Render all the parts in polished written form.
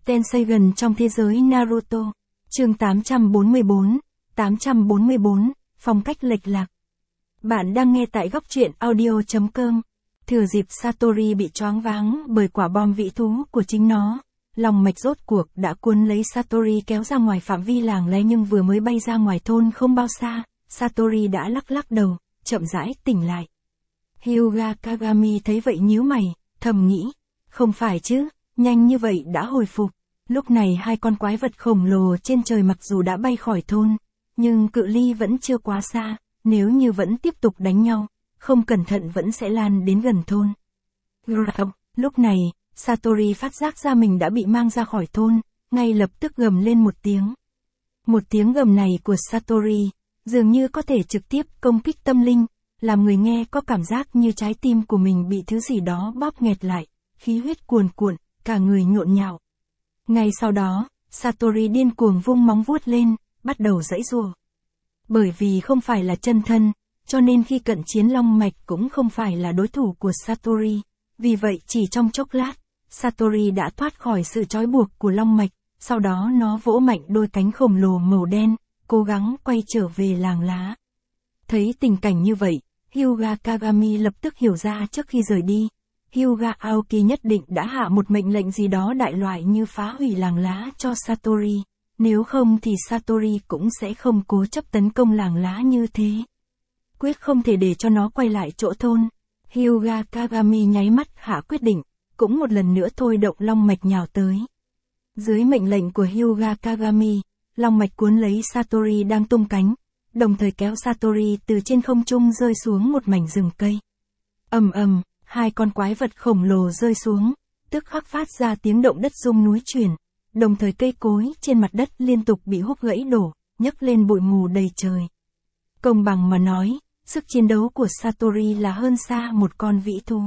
Tenseigan trong thế giới Naruto. Chương 844, phong cách lệch lạc. Bạn đang nghe tại góc truyện audio.com. Thừa dịp Satori bị choáng váng bởi quả bom vĩ thú của chính nó, lòng mạch rốt cuộc đã cuốn lấy Satori kéo ra ngoài phạm vi làng lá, nhưng vừa mới bay ra ngoài thôn không bao xa, Satori đã lắc lắc đầu, chậm rãi tỉnh lại. Hyuga Kagami thấy vậy nhíu mày, thầm nghĩ, không phải chứ, nhanh như vậy đã hồi phục. Lúc này hai con quái vật khổng lồ trên trời mặc dù đã bay khỏi thôn, nhưng cự ly vẫn chưa quá xa, nếu như vẫn tiếp tục đánh nhau, không cẩn thận vẫn sẽ lan đến gần thôn. Lúc này, Satori phát giác ra mình đã bị mang ra khỏi thôn, ngay lập tức gầm lên một tiếng. Một tiếng gầm này của Satori, dường như có thể trực tiếp công kích tâm linh, làm người nghe có cảm giác như trái tim của mình bị thứ gì đó bóp nghẹt lại, khí huyết cuồn cuộn, cả người nhộn nhạo. Ngay sau đó, Satori điên cuồng vung móng vuốt lên, bắt đầu giãy giụa. Bởi vì không phải là chân thân, cho nên khi cận chiến long mạch cũng không phải là đối thủ của Satori. Vì vậy chỉ trong chốc lát, Satori đã thoát khỏi sự trói buộc của long mạch, sau đó nó vỗ mạnh đôi cánh khổng lồ màu đen, cố gắng quay trở về làng lá. Thấy tình cảnh như vậy, Hyuga Kagami lập tức hiểu ra trước khi rời đi. Hyuga Aoki nhất định đã hạ một mệnh lệnh gì đó đại loại như phá hủy làng lá cho Satori, nếu không thì Satori cũng sẽ không cố chấp tấn công làng lá như thế. Quyết không thể để cho nó quay lại chỗ thôn. Hyuga Kagami nháy mắt hạ quyết định, cũng một lần nữa thôi động long mạch nhào tới. Dưới mệnh lệnh của Hyuga Kagami, long mạch cuốn lấy Satori đang tung cánh, đồng thời kéo Satori từ trên không trung rơi xuống một mảnh rừng cây. Ầm ầm, hai con quái vật khổng lồ rơi xuống, tức khắc phát ra tiếng động đất rung núi chuyển, đồng thời cây cối trên mặt đất liên tục bị húc gãy đổ, nhấc lên bụi mù đầy trời. Công bằng mà nói, sức chiến đấu của Satori là hơn xa một con vĩ thú.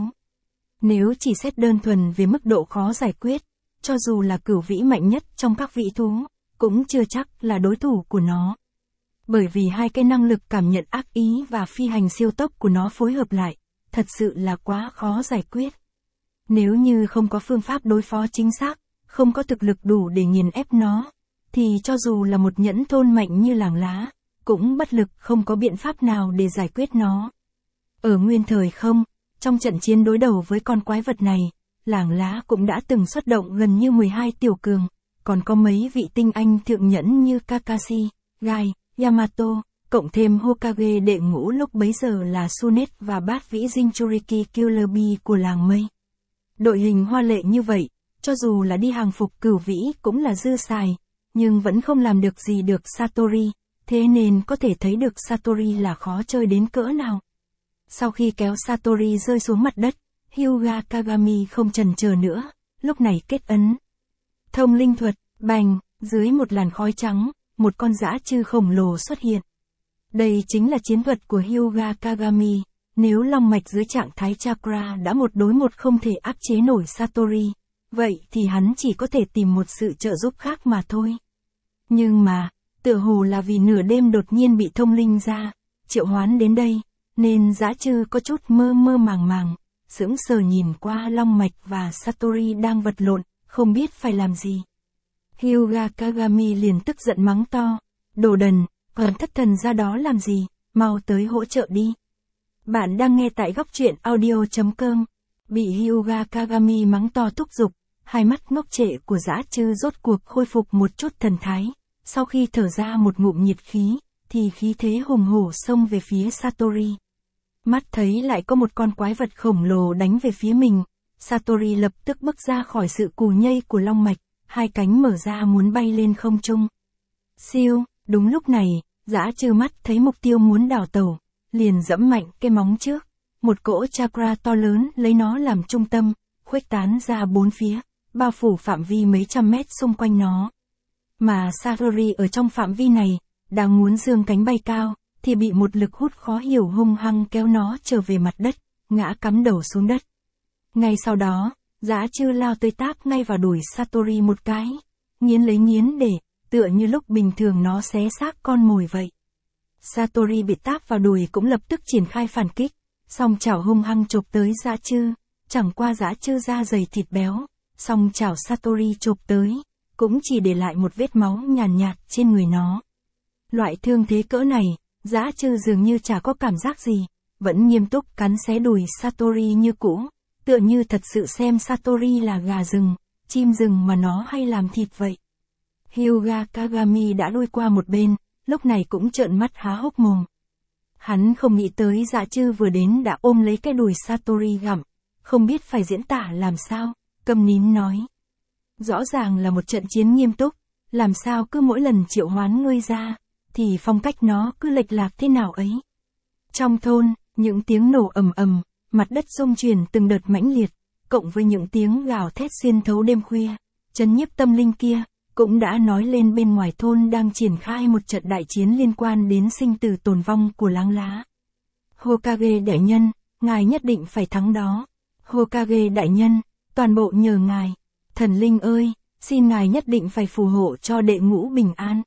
Nếu chỉ xét đơn thuần về mức độ khó giải quyết, cho dù là cửu vĩ mạnh nhất trong các vĩ thú, cũng chưa chắc là đối thủ của nó. Bởi vì hai cái năng lực cảm nhận ác ý và phi hành siêu tốc của nó phối hợp lại, thật sự là quá khó giải quyết. Nếu như không có phương pháp đối phó chính xác, không có thực lực đủ để nghiền ép nó, thì cho dù là một nhẫn thôn mạnh như làng lá, cũng bất lực không có biện pháp nào để giải quyết nó. Ở nguyên thời không, trong trận chiến đối đầu với con quái vật này, làng lá cũng đã từng xuất động gần như 12 tiểu cường, còn có mấy vị tinh anh thượng nhẫn như Kakashi, Gai, Yamato, cộng thêm Hokage đệ ngũ lúc bấy giờ là Sunet và bát vĩ Jinchuriki Killer Bee của làng mây. Đội hình hoa lệ như vậy, cho dù là đi hàng phục cửu vĩ cũng là dư xài, nhưng vẫn không làm được gì được Satori, thế nên có thể thấy được Satori là khó chơi đến cỡ nào. Sau khi kéo Satori rơi xuống mặt đất, Hyuga Kagami không chần chờ nữa, lúc này kết ấn. Thông linh thuật, bành, dưới một làn khói trắng, một con dã chư khổng lồ xuất hiện. Đây chính là chiến thuật của Hyuga Kagami, nếu long mạch dưới trạng thái chakra đã một đối một không thể áp chế nổi Satori, vậy thì hắn chỉ có thể tìm một sự trợ giúp khác mà thôi. Nhưng mà, tựa hồ là vì nửa đêm đột nhiên bị thông linh ra, triệu hoán đến đây, nên dã chư có chút mơ mơ màng màng, sững sờ nhìn qua long mạch và Satori đang vật lộn, không biết phải làm gì. Hyuga Kagami liền tức giận mắng to, đồ đần, còn thất thần ra đó làm gì, mau tới hỗ trợ đi. Bạn đang nghe tại góc truyện audio.com. Bị Hyuga Kagami mắng to thúc giục, hai mắt ngốc trệ của dã chư rốt cuộc khôi phục một chút thần thái. Sau khi thở ra một ngụm nhiệt khí, thì khí thế hùng hổ xông về phía Satori. Mắt thấy lại có một con quái vật khổng lồ đánh về phía mình, Satori lập tức bước ra khỏi sự cù nhây của long mạch, hai cánh mở ra muốn bay lên không trung. Siêu, đúng lúc này, dã chư mắt thấy mục tiêu muốn đảo tàu, liền giẫm mạnh cái móng trước. Một cỗ chakra to lớn lấy nó làm trung tâm, khuếch tán ra bốn phía, bao phủ phạm vi mấy trăm mét xung quanh nó. Mà Satori ở trong phạm vi này, đang muốn giương cánh bay cao, thì bị một lực hút khó hiểu hung hăng kéo nó trở về mặt đất, ngã cắm đầu xuống đất. Ngay sau đó, dã chư lao tới táp ngay vào đùi Satori một cái, nghiến lấy nghiến để, tựa như lúc bình thường nó xé xác con mồi vậy. Satori bị táp vào đùi cũng lập tức triển khai phản kích, song chảo hung hăng chộp tới dã chư, chẳng qua dã chư da dày thịt béo, song chảo Satori chộp tới, cũng chỉ để lại một vết máu nhàn nhạt trên người nó. Loại thương thế cỡ này, dã trư dường như chả có cảm giác gì, vẫn nghiêm túc cắn xé đùi Satori như cũ, tựa như thật sự xem Satori là gà rừng, chim rừng mà nó hay làm thịt vậy. Hyuga Kagami đã lui qua một bên, lúc này cũng trợn mắt há hốc mồm. Hắn không nghĩ tới dã trư vừa đến đã ôm lấy cái đùi Satori gặm, không biết phải diễn tả làm sao, câm nín nói. Rõ ràng là một trận chiến nghiêm túc, làm sao cứ mỗi lần triệu hoán ngươi ra, thì phong cách nó cứ lệch lạc thế nào ấy. Trong thôn, những tiếng nổ ầm ầm, mặt đất rung chuyển từng đợt mãnh liệt, cộng với những tiếng gào thét xuyên thấu đêm khuya, chấn nhiếp tâm linh kia, cũng đã nói lên bên ngoài thôn đang triển khai một trận đại chiến liên quan đến sinh tử tồn vong của láng lá. Hokage đại nhân, ngài nhất định phải thắng đó. Hokage đại nhân, toàn bộ nhờ ngài. Thần linh ơi, xin ngài nhất định phải phù hộ cho đệ ngũ bình an.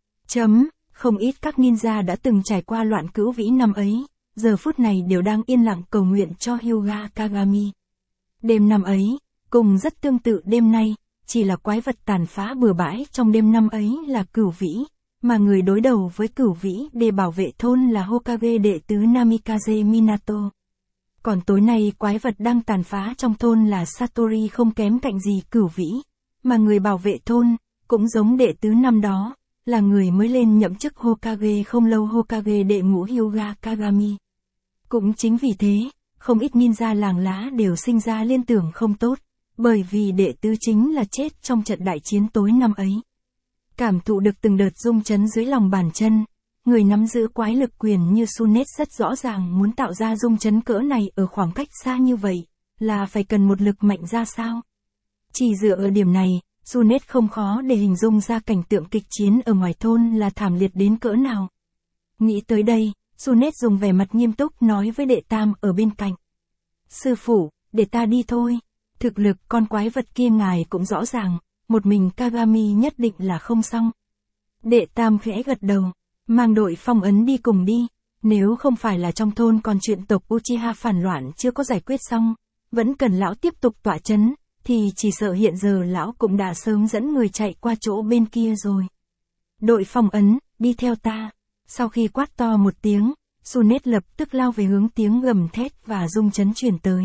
Không ít các ninja đã từng trải qua loạn cữu vĩ năm ấy, giờ phút này đều đang yên lặng cầu nguyện cho Hyuga Kagami. Đêm năm ấy, cùng rất tương tự đêm nay, chỉ là quái vật tàn phá bừa bãi trong đêm năm ấy là Cửu Vĩ, mà người đối đầu với Cửu Vĩ để bảo vệ thôn là Hokage đệ tứ Namikaze Minato. Còn tối nay quái vật đang tàn phá trong thôn là Satori không kém cạnh gì Cửu Vĩ, mà người bảo vệ thôn, cũng giống đệ tứ năm đó, là người mới lên nhậm chức Hokage không lâu Hokage đệ ngũ Hyuga Kagami. Cũng chính vì thế, không ít ninja làng lá đều sinh ra liên tưởng không tốt, bởi vì đệ tứ chính là chết trong trận đại chiến tối năm ấy. Cảm thụ được từng đợt rung chấn dưới lòng bàn chân, người nắm giữ quái lực quyền như Sunet rất rõ ràng muốn tạo ra rung chấn cỡ này ở khoảng cách xa như vậy, là phải cần một lực mạnh ra sao. Chỉ dựa ở điểm này, Sunet không khó để hình dung ra cảnh tượng kịch chiến ở ngoài thôn là thảm liệt đến cỡ nào. Nghĩ tới đây, Sunet dùng vẻ mặt nghiêm túc nói với đệ tam ở bên cạnh. Sư phụ, để ta đi thôi. Thực lực con quái vật kia ngài cũng rõ ràng, một mình Kagami nhất định là không xong. Đệ tam khẽ gật đầu, mang đội phong ấn đi cùng đi, nếu không phải là trong thôn còn chuyện tộc Uchiha phản loạn chưa có giải quyết xong, vẫn cần lão tiếp tục tọa chấn, thì chỉ sợ hiện giờ lão cũng đã sớm dẫn người chạy qua chỗ bên kia rồi. Đội phong ấn, đi theo ta. Sau khi quát to một tiếng, Sunet lập tức lao về hướng tiếng gầm thét và rung chấn truyền tới.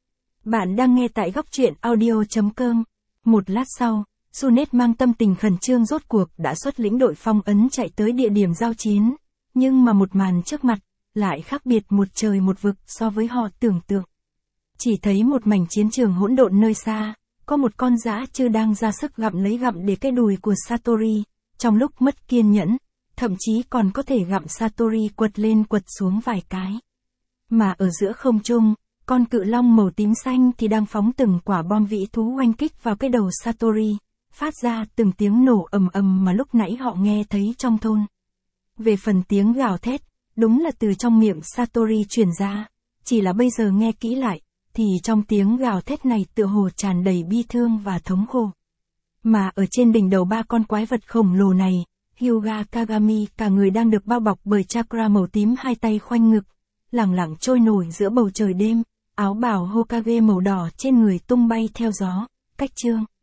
Bạn đang nghe tại góc truyện audio.com. Một lát sau, Sunet mang tâm tình khẩn trương rốt cuộc đã xuất lĩnh đội phong ấn chạy tới địa điểm giao chiến, nhưng mà một màn trước mặt, lại khác biệt một trời một vực so với họ tưởng tượng. Chỉ thấy một mảnh chiến trường hỗn độn nơi xa, có một con dã trư đang ra sức gặm để cái đùi của Satori, trong lúc mất kiên nhẫn, thậm chí còn có thể gặm Satori quật lên quật xuống vài cái. Mà ở giữa không trung, con cự long màu tím xanh thì đang phóng từng quả bom vĩ thú oanh kích vào cái đầu Satori, phát ra từng tiếng nổ ầm ầm mà lúc nãy họ nghe thấy trong thôn. Về phần tiếng gào thét, đúng là từ trong miệng Satori truyền ra, chỉ là bây giờ nghe kỹ lại, thì trong tiếng gào thét này tựa hồ tràn đầy bi thương và thống khổ. Mà ở trên đỉnh đầu ba con quái vật khổng lồ này, Hyuga Kagami cả người đang được bao bọc bởi chakra màu tím, hai tay khoanh ngực, lẳng lặng trôi nổi giữa bầu trời đêm, áo bào Hokage màu đỏ trên người tung bay theo gió. Cách chương